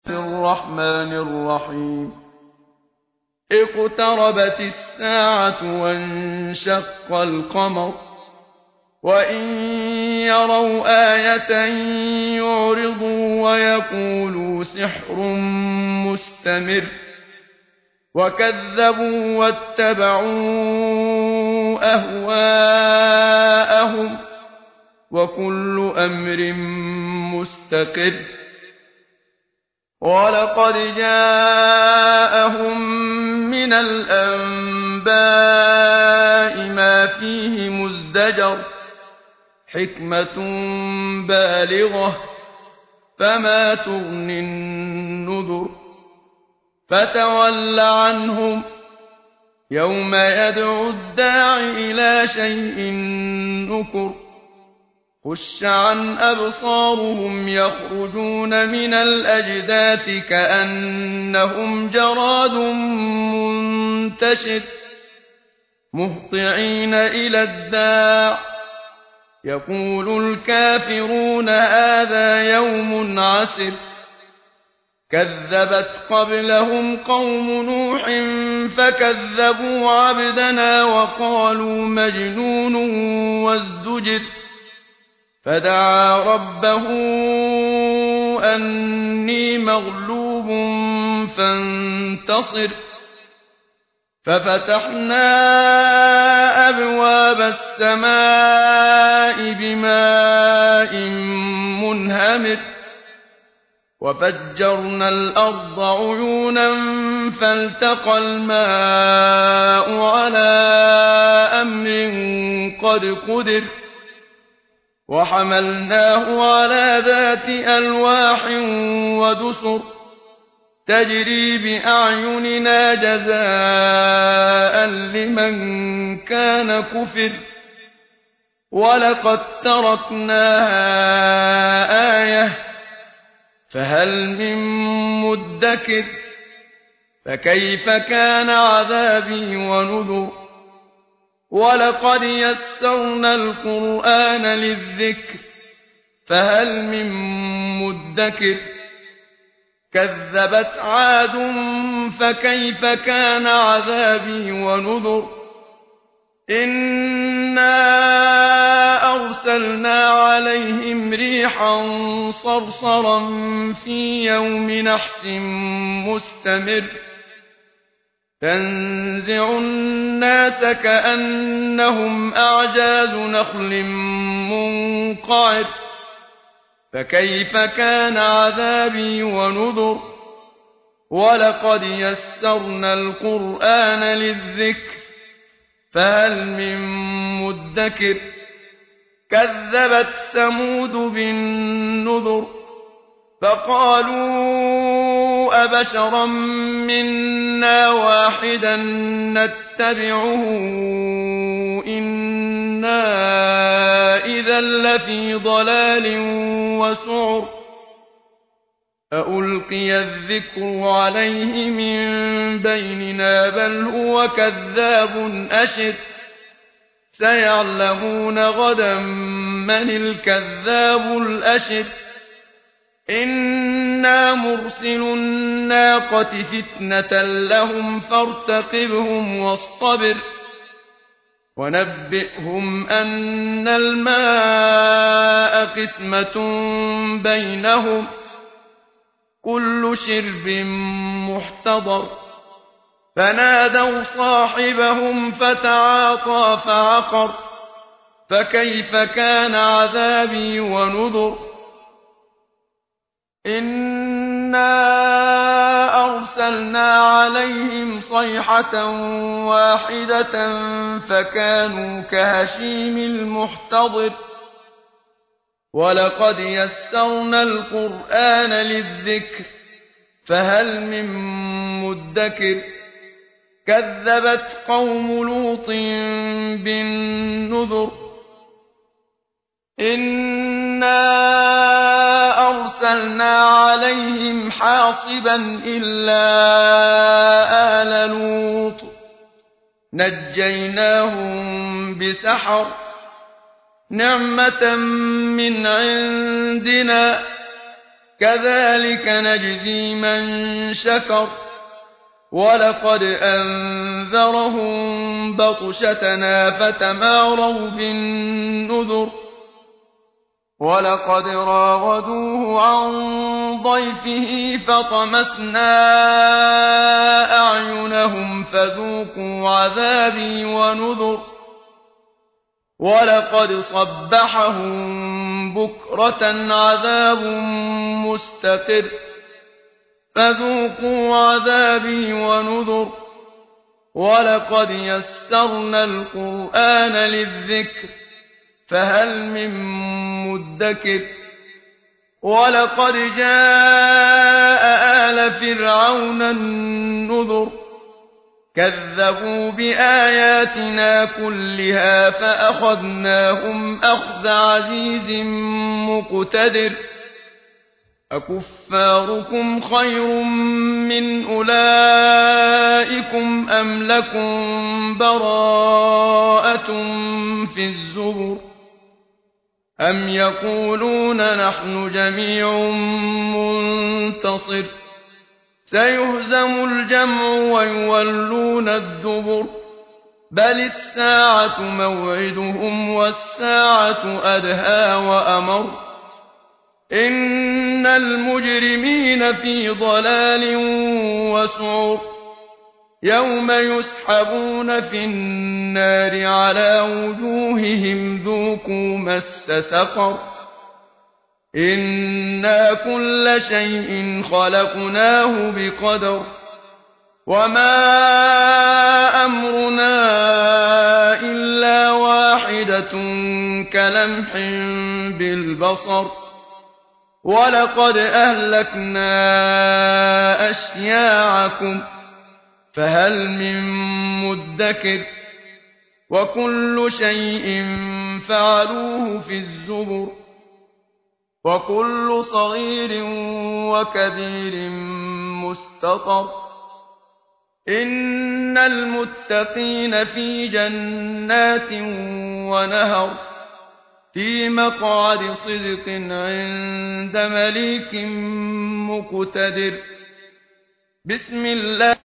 الرحمن الرحيم اقتربت الساعة وانشق القمر وإن يروا آية يعرضوا ويقولوا سحر مستمر وكذبوا واتبعوا أهواءهم وكل أمر مستقر ولقد جاءهم من الأنباء ما فيه مزدجر حكمة بالغة فما تغني النذر فتول عنهم يوم يدعو الداع إلى شيء نكر خش عن أبصارهم يخرجون من الأجداث كأنهم جراد منتشر مهطعين إلى الداع يقول الكافرون هذا يوم عسر كذبت قبلهم قوم نوح فكذبوا عبدنا وقالوا مجنون وازدجر فدعا ربه أني مغلوب فانتصر ففتحنا أبواب السماء بماء منهمر وفجرنا الأرض عيونا فالتقى الماء على أمر قد قدر وحملناه على ذات ألواح ودسر تجري بأعيننا جزاء لمن كان كفر ولقد تركناها آية فهل من مدكر فكيف كان عذابي ونذر ولقد يسرنا القرآن للذكر فهل من مدكر كذبت عاد فكيف كان عذابي ونذر إنا أرسلنا عليهم ريحا صرصرا في يوم نحس مستمر تنزع الناس كأنهم أعجاز نخل منقعر فكيف كان عذابي ونذر ولقد يسرنا القرآن للذكر فهل من مدكر كذبت ثمود بالنذر فقالوا أبشرا منا واحدا نتبعه إنا إذا لفي ضلال وسعر أألقي الذكر عليه من بيننا بل هو كذاب أشر سيعلمون غدا من الكذاب الأشر إنا مرسل الناقة فتنة لهم فارتقبهم واصطبر ونبئهم أن الماء قسمة بينهم كل شرب محتضر فنادوا صاحبهم فتعاطى فعقر فكيف كان عذابي ونذر إنا أرسلنا عليهم صيحة واحدة فكانوا كهشيم المحتضر ولقد يسرنا القرآن للذكر فهل من مدكر كذبت قوم لوط بالنذر إنا أرسلنا عليهم حاصبا إلا آل لوط نجيناهم بسحر نعمة من عندنا كذلك نجزي من شكر ولقد أنذرهم بطشتنا فتماروا بالنذر ولقد راودوه عن ضيفه فطمسنا أعينهم فذوقوا عذابي ونذر ولقد صبحهم بكرة عذاب مستقر فذوقوا عذابي ونذر ولقد يسرنا القرآن للذكر فهل من مدكر ولقد جاء آل فرعون النذر كذبوا بآياتنا كلها فأخذناهم أخذ عزيز مقتدر أكفاركم خير من أولئكم أم لكم براءة في الزبر أم يقولون نحن جميع منتصر سيهزم الجمع ويولون الدبر بل الساعة موعدهم والساعة أدهى وأمر إن المجرمين في ضلال وسعر يوم يسحبون في النار على وجوههم ذوقوا مس سقر إنا كل شيء خلقناه بقدر وما أمرنا إلا واحدة كلمح بالبصر ولقد أهلكنا أشياعكم فهل من مدكر وكل شيء فعلوه في الزبر وكل صغير وكبير مستطر إن المتقين في جنات ونهر في مقعد صدق عند مليك مقتدر بسم الله